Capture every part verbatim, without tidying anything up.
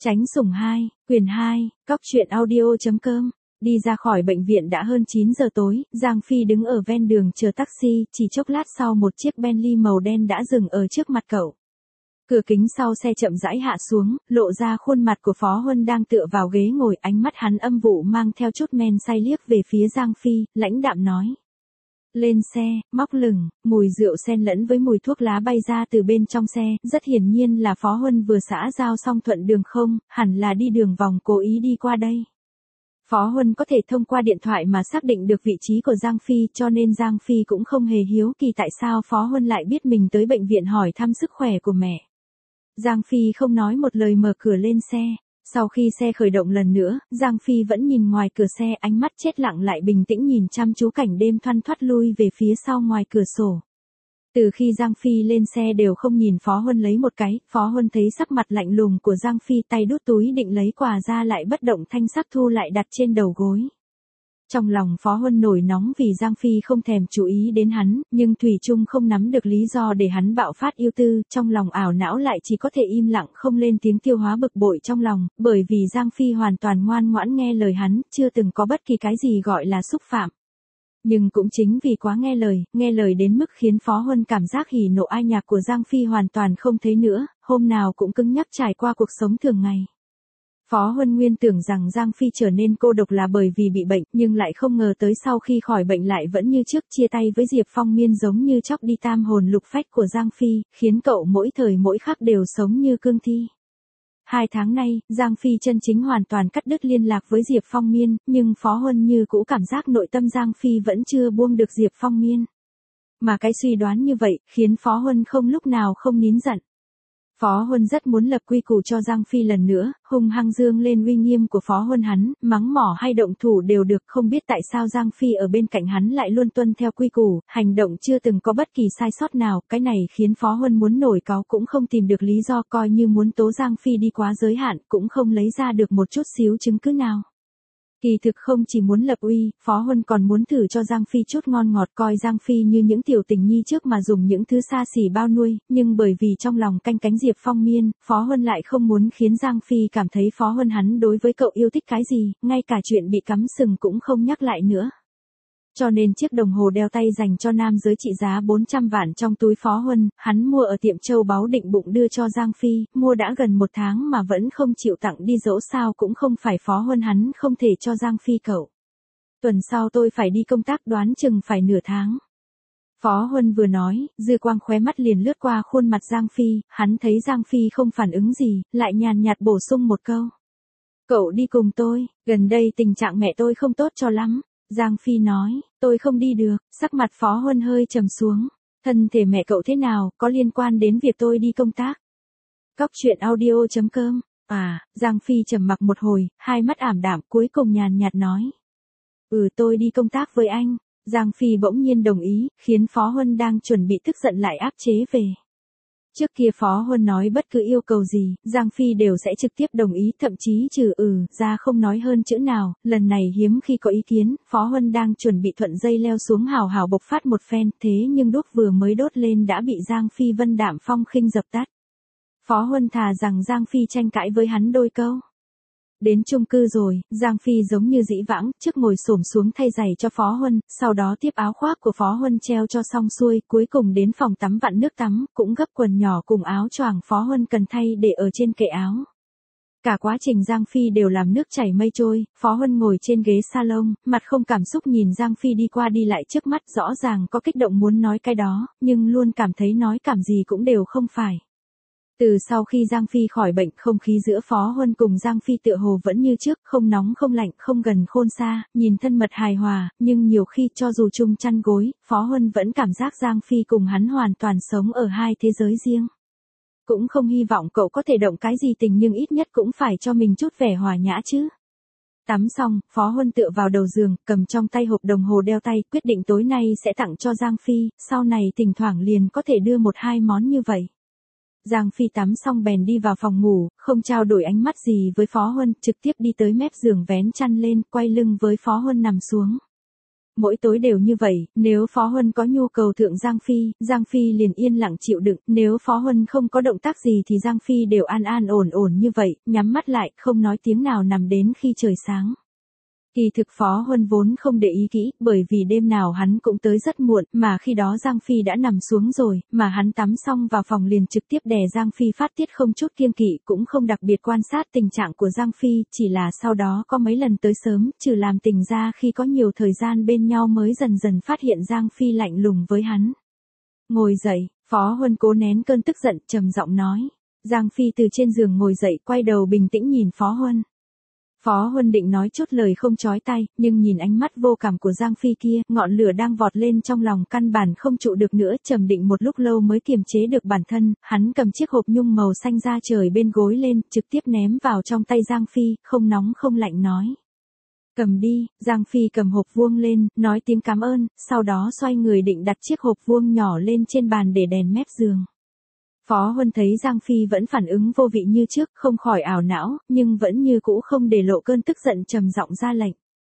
Tránh sủng hai, quyền hai, cóc truyện audio.com. Đi ra khỏi bệnh viện đã hơn chín giờ tối, Giang Phi đứng ở ven đường chờ taxi, chỉ chốc lát sau một chiếc Bentley màu đen đã dừng ở trước mặt cậu. Cửa kính sau xe chậm rãi hạ xuống, lộ ra khuôn mặt của Phó Huân đang tựa vào ghế ngồi, ánh mắt hắn âm vụ mang theo chút men say liếc về phía Giang Phi, lãnh đạm nói. Lên xe, móc lửng, mùi rượu xen lẫn với mùi thuốc lá bay ra từ bên trong xe, rất hiển nhiên là Phó Huân vừa xã giao xong thuận đường không, hẳn là đi đường vòng cố ý đi qua đây. Phó Huân có thể thông qua điện thoại mà xác định được vị trí của Giang Phi, cho nên Giang Phi cũng không hề hiếu kỳ tại sao Phó Huân lại biết mình tới bệnh viện hỏi thăm sức khỏe của mẹ. Giang Phi không nói một lời mở cửa lên xe. Sau khi xe khởi động lần nữa, Giang Phi vẫn nhìn ngoài cửa xe, ánh mắt chết lặng lại bình tĩnh nhìn chăm chú cảnh đêm thoăn thoắt lui về phía sau ngoài cửa sổ. Từ khi Giang Phi lên xe đều không nhìn Phó Huân lấy một cái, Phó Huân thấy sắc mặt lạnh lùng của Giang Phi, tay đút túi định lấy quà ra lại bất động thanh sắc thu lại đặt trên đầu gối. Trong lòng Phó Huân nổi nóng vì Giang Phi không thèm chú ý đến hắn, nhưng thủy chung không nắm được lý do để hắn bạo phát yêu tư, trong lòng ảo não lại chỉ có thể im lặng không lên tiếng tiêu hóa bực bội trong lòng, bởi vì Giang Phi hoàn toàn ngoan ngoãn nghe lời hắn, chưa từng có bất kỳ cái gì gọi là xúc phạm. Nhưng cũng chính vì quá nghe lời, nghe lời đến mức khiến Phó Huân cảm giác hỉ nộ ai nhạc của Giang Phi hoàn toàn không thấy nữa, hôm nào cũng cứng nhắc trải qua cuộc sống thường ngày. Phó Huân nguyên tưởng rằng Giang Phi trở nên cô độc là bởi vì bị bệnh, nhưng lại không ngờ tới sau khi khỏi bệnh lại vẫn như trước, chia tay với Diệp Phong Miên giống như chóc đi tam hồn lục phách của Giang Phi, khiến cậu mỗi thời mỗi khắc đều sống như cương thi. Hai tháng nay, Giang Phi chân chính hoàn toàn cắt đứt liên lạc với Diệp Phong Miên, nhưng Phó Huân như cũ cảm giác nội tâm Giang Phi vẫn chưa buông được Diệp Phong Miên. Mà cái suy đoán như vậy, khiến Phó Huân không lúc nào không nín giận. Phó Huân rất muốn lập quy củ cho Giang Phi lần nữa, hung hăng dương lên uy nghiêm của Phó Huân hắn, mắng mỏ hay động thủ đều được, không biết tại sao Giang Phi ở bên cạnh hắn lại luôn tuân theo quy củ, hành động chưa từng có bất kỳ sai sót nào, cái này khiến Phó Huân muốn nổi cáu cũng không tìm được lý do, coi như muốn tố Giang Phi đi quá giới hạn, cũng không lấy ra được một chút xíu chứng cứ nào. Kỳ thực không chỉ muốn lập uy, Phó Huân còn muốn thử cho Giang Phi chút ngon ngọt, coi Giang Phi như những tiểu tình nhi trước mà dùng những thứ xa xỉ bao nuôi, nhưng bởi vì trong lòng canh cánh Diệp Phong Miên, Phó Huân lại không muốn khiến Giang Phi cảm thấy Phó Huân hắn đối với cậu yêu thích cái gì, ngay cả chuyện bị cắm sừng cũng không nhắc lại nữa. Cho nên chiếc đồng hồ đeo tay dành cho nam giới trị giá bốn trăm vạn trong túi Phó Huân, hắn mua ở tiệm châu báu định bụng đưa cho Giang Phi, mua đã gần một tháng mà vẫn không chịu tặng đi dỗ sao cũng không phải Phó Huân hắn không thể cho Giang Phi cậu. Tuần sau tôi phải đi công tác, đoán chừng phải nửa tháng. Phó Huân vừa nói, dư quang khóe mắt liền lướt qua khuôn mặt Giang Phi, hắn thấy Giang Phi không phản ứng gì, lại nhàn nhạt bổ sung một câu. Cậu đi cùng tôi, gần đây tình trạng mẹ tôi không tốt cho lắm. Giang Phi nói, tôi không đi được, sắc mặt Phó Huân hơi trầm xuống. Thân thể mẹ cậu thế nào, có liên quan đến việc tôi đi công tác. Cóc truyện audio.com. À, Giang Phi trầm mặc một hồi, hai mắt ảm đạm, cuối cùng nhàn nhạt nói. Ừ, tôi đi công tác với anh. Giang Phi bỗng nhiên đồng ý, khiến Phó Huân đang chuẩn bị tức giận lại áp chế về. Trước kia Phó Huân nói bất cứ yêu cầu gì, Giang Phi đều sẽ trực tiếp đồng ý, thậm chí trừ ừ ra không nói hơn chữ nào, lần này hiếm khi có ý kiến, Phó Huân đang chuẩn bị thuận dây leo xuống hào hào bộc phát một phen, thế nhưng đuốc vừa mới đốt lên đã bị Giang Phi vân đạm phong khinh dập tắt. Phó Huân thà rằng Giang Phi tranh cãi với hắn đôi câu. Đến chung cư rồi, Giang Phi giống như dĩ vãng, trước ngồi xổm xuống thay giày cho Phó Huân, sau đó tiếp áo khoác của Phó Huân treo cho xong xuôi, cuối cùng đến phòng tắm vặn nước tắm, cũng gấp quần nhỏ cùng áo choàng Phó Huân cần thay để ở trên kệ áo. Cả quá trình Giang Phi đều làm nước chảy mây trôi, Phó Huân ngồi trên ghế salon, mặt không cảm xúc nhìn Giang Phi đi qua đi lại trước mắt, rõ ràng có kích động muốn nói cái đó, nhưng luôn cảm thấy nói cảm gì cũng đều không phải. Từ sau khi Giang Phi khỏi bệnh, không khí giữa Phó Huân cùng Giang Phi tựa hồ vẫn như trước, không nóng không lạnh, không gần khôn xa, nhìn thân mật hài hòa, nhưng nhiều khi cho dù chung chăn gối, Phó Huân vẫn cảm giác Giang Phi cùng hắn hoàn toàn sống ở hai thế giới riêng. Cũng không hy vọng cậu có thể động cái gì tình, nhưng ít nhất cũng phải cho mình chút vẻ hòa nhã chứ. Tắm xong, Phó Huân tựa vào đầu giường, cầm trong tay hộp đồng hồ đeo tay, quyết định tối nay sẽ tặng cho Giang Phi, sau này thỉnh thoảng liền có thể đưa một hai món như vậy. Giang Phi tắm xong bèn đi vào phòng ngủ, không trao đổi ánh mắt gì với Phó Huân, trực tiếp đi tới mép giường vén chăn lên, quay lưng với Phó Huân nằm xuống. Mỗi tối đều như vậy, nếu Phó Huân có nhu cầu thượng Giang Phi, Giang Phi liền yên lặng chịu đựng, nếu Phó Huân không có động tác gì thì Giang Phi đều an an ổn ổn như vậy, nhắm mắt lại, không nói tiếng nào nằm đến khi trời sáng. Kỳ thực Phó Huân vốn không để ý kỹ, bởi vì đêm nào hắn cũng tới rất muộn, mà khi đó Giang Phi đã nằm xuống rồi, mà hắn tắm xong vào phòng liền trực tiếp đè Giang Phi phát tiết không chút kiêng kỵ, cũng không đặc biệt quan sát tình trạng của Giang Phi, chỉ là sau đó có mấy lần tới sớm, trừ làm tình ra khi có nhiều thời gian bên nhau mới dần dần phát hiện Giang Phi lạnh lùng với hắn. Ngồi dậy, Phó Huân cố nén cơn tức giận, trầm giọng nói. Giang Phi từ trên giường ngồi dậy, quay đầu bình tĩnh nhìn Phó Huân. Phó Huân định nói chút lời không chói tai, nhưng nhìn ánh mắt vô cảm của Giang Phi kia, ngọn lửa đang vọt lên trong lòng căn bản không trụ được nữa, trầm định một lúc lâu mới kiềm chế được bản thân, hắn cầm chiếc hộp nhung màu xanh da trời bên gối lên, trực tiếp ném vào trong tay Giang Phi, không nóng không lạnh nói. Cầm đi, Giang Phi cầm hộp vuông lên, nói tiếng cảm ơn, sau đó xoay người định đặt chiếc hộp vuông nhỏ lên trên bàn để đèn mép giường. Phó Huân thấy Giang Phi vẫn phản ứng vô vị như trước, không khỏi ảo não, nhưng vẫn như cũ không để lộ cơn tức giận, trầm giọng ra lệnh.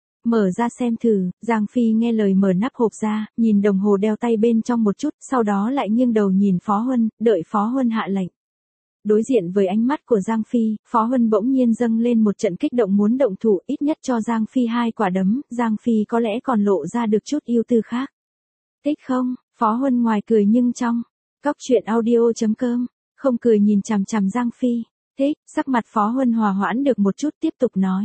Mở ra xem thử, Giang Phi nghe lời mở nắp hộp ra, nhìn đồng hồ đeo tay bên trong một chút, sau đó lại nghiêng đầu nhìn Phó Huân, đợi Phó Huân hạ lệnh. Đối diện với ánh mắt của Giang Phi, Phó Huân bỗng nhiên dâng lên một trận kích động muốn động thủ, ít nhất cho Giang Phi hai quả đấm, Giang Phi có lẽ còn lộ ra được chút ưu tư khác. Thích không? Phó Huân ngoài cười nhưng trong. Cóc truyện audio chấm com, không cười nhìn chằm chằm Giang Phi. Thích, sắc mặt Phó Huân hòa hoãn được một chút, tiếp tục nói.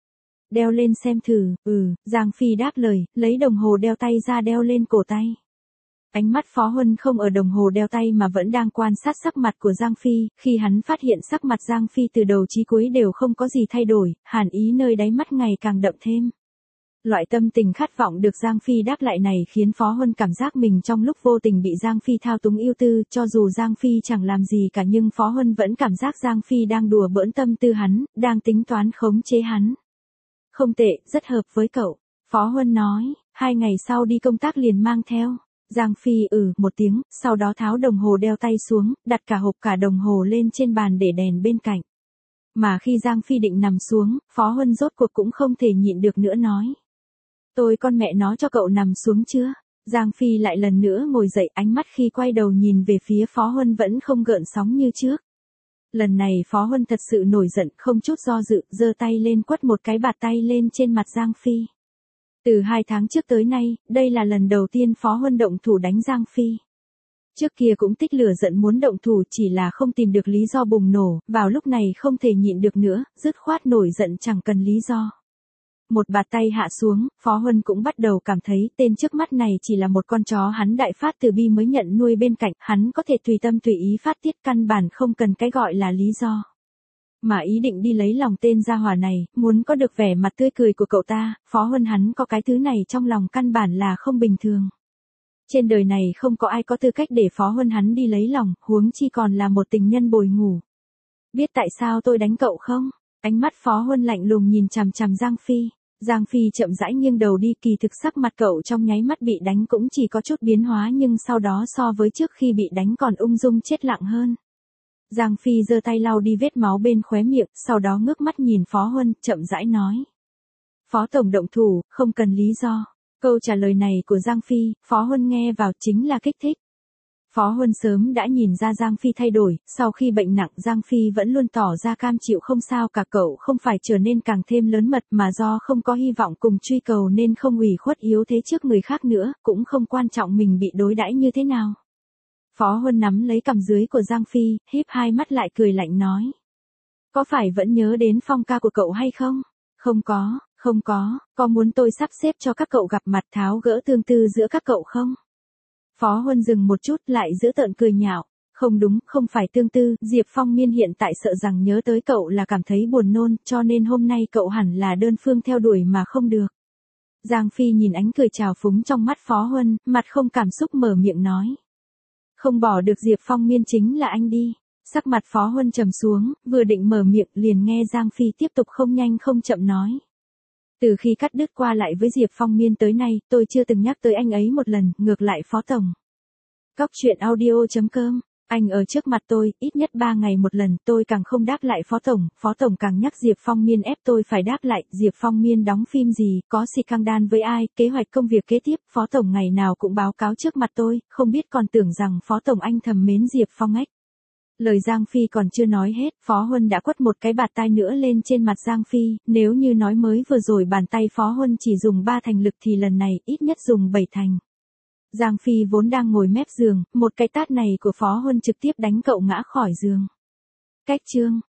Đeo lên xem thử, ừ, Giang Phi đáp lời, lấy đồng hồ đeo tay ra đeo lên cổ tay. Ánh mắt Phó Huân không ở đồng hồ đeo tay mà vẫn đang quan sát sắc mặt của Giang Phi, khi hắn phát hiện sắc mặt Giang Phi từ đầu chí cuối đều không có gì thay đổi, hàn ý nơi đáy mắt ngày càng đậm thêm. Loại tâm tình khát vọng được Giang Phi đáp lại này khiến Phó Huân cảm giác mình trong lúc vô tình bị Giang Phi thao túng ưu tư, cho dù Giang Phi chẳng làm gì cả nhưng Phó Huân vẫn cảm giác Giang Phi đang đùa bỡn tâm tư hắn, đang tính toán khống chế hắn. Không tệ, rất hợp với cậu. Phó Huân nói, hai ngày sau đi công tác liền mang theo. Giang Phi ừ một tiếng, sau đó tháo đồng hồ đeo tay xuống, đặt cả hộp cả đồng hồ lên trên bàn để đèn bên cạnh. Mà khi Giang Phi định nằm xuống, Phó Huân rốt cuộc cũng không thể nhịn được nữa nói. Tôi con mẹ nó cho cậu nằm xuống chưa? Giang Phi lại lần nữa ngồi dậy, ánh mắt khi quay đầu nhìn về phía Phó Huân vẫn không gợn sóng như trước. Lần này Phó Huân thật sự nổi giận, không chút do dự, giơ tay lên quất một cái bạt tay lên trên mặt Giang Phi. Từ hai tháng trước tới nay, đây là lần đầu tiên Phó Huân động thủ đánh Giang Phi. Trước kia cũng tích lửa giận muốn động thủ, chỉ là không tìm được lý do bùng nổ, vào lúc này không thể nhịn được nữa, dứt khoát nổi giận chẳng cần lý do. Một bạt tay hạ xuống, Phó Huân cũng bắt đầu cảm thấy tên trước mắt này chỉ là một con chó hắn đại phát từ bi mới nhận nuôi bên cạnh, hắn có thể tùy tâm tùy ý phát tiết, căn bản không cần cái gọi là lý do. Mà ý định đi lấy lòng tên gia hỏa này, muốn có được vẻ mặt tươi cười của cậu ta, Phó Huân hắn có cái thứ này trong lòng căn bản là không bình thường. Trên đời này không có ai có tư cách để Phó Huân hắn đi lấy lòng, huống chi còn là một tình nhân bồi ngủ. Biết tại sao tôi đánh cậu không? Ánh mắt Phó Huân lạnh lùng nhìn chằm chằm Giang Phi. Giang Phi chậm rãi nghiêng đầu đi, kỳ thực sắc mặt cậu trong nháy mắt bị đánh cũng chỉ có chút biến hóa nhưng sau đó so với trước khi bị đánh còn ung dung chết lặng hơn. Giang Phi giơ tay lau đi vết máu bên khóe miệng, sau đó ngước mắt nhìn Phó Huân, chậm rãi nói. Phó Tổng động thủ, không cần lý do. Câu trả lời này của Giang Phi, Phó Huân nghe vào chính là kích thích. Phó Huân sớm đã nhìn ra Giang Phi thay đổi, sau khi bệnh nặng Giang Phi vẫn luôn tỏ ra cam chịu không sao cả, cậu không phải trở nên càng thêm lớn mật mà do không có hy vọng cùng truy cầu nên không ủy khuất yếu thế trước người khác nữa, cũng không quan trọng mình bị đối đãi như thế nào. Phó Huân nắm lấy cằm dưới của Giang Phi, híp hai mắt lại cười lạnh nói. Có phải vẫn nhớ đến phong ca của cậu hay không? Không có, không có, có muốn tôi sắp xếp cho các cậu gặp mặt tháo gỡ tương tư giữa các cậu không? Phó Huân dừng một chút lại giữ tợn cười nhạo. Không đúng, không phải tương tư, Diệp Phong Miên hiện tại sợ rằng nhớ tới cậu là cảm thấy buồn nôn, cho nên hôm nay cậu hẳn là đơn phương theo đuổi mà không được. Giang Phi nhìn ánh cười trào phúng trong mắt Phó Huân, mặt không cảm xúc mở miệng nói. Không bỏ được Diệp Phong Miên chính là anh đi. Sắc mặt Phó Huân trầm xuống, vừa định mở miệng liền nghe Giang Phi tiếp tục không nhanh không chậm nói. Từ khi cắt đứt qua lại với Diệp Phong Miên tới nay, tôi chưa từng nhắc tới anh ấy một lần, ngược lại Phó Tổng. Cóc truyện audio chấm com Anh ở trước mặt tôi, ít nhất ba ngày một lần, tôi càng không đáp lại Phó Tổng, Phó Tổng càng nhắc Diệp Phong Miên ép tôi phải đáp lại, Diệp Phong Miên đóng phim gì, có scandal với ai, kế hoạch công việc kế tiếp, Phó Tổng ngày nào cũng báo cáo trước mặt tôi, không biết còn tưởng rằng Phó Tổng anh thầm mến Diệp Phong ếch. Lời Giang Phi còn chưa nói hết, Phó Huân đã quất một cái bạt tai nữa lên trên mặt Giang Phi, nếu như nói mới vừa rồi bàn tay Phó Huân chỉ dùng ba thành lực thì lần này ít nhất dùng bảy thành. Giang Phi vốn đang ngồi mép giường, một cái tát này của Phó Huân trực tiếp đánh cậu ngã khỏi giường. Cách chương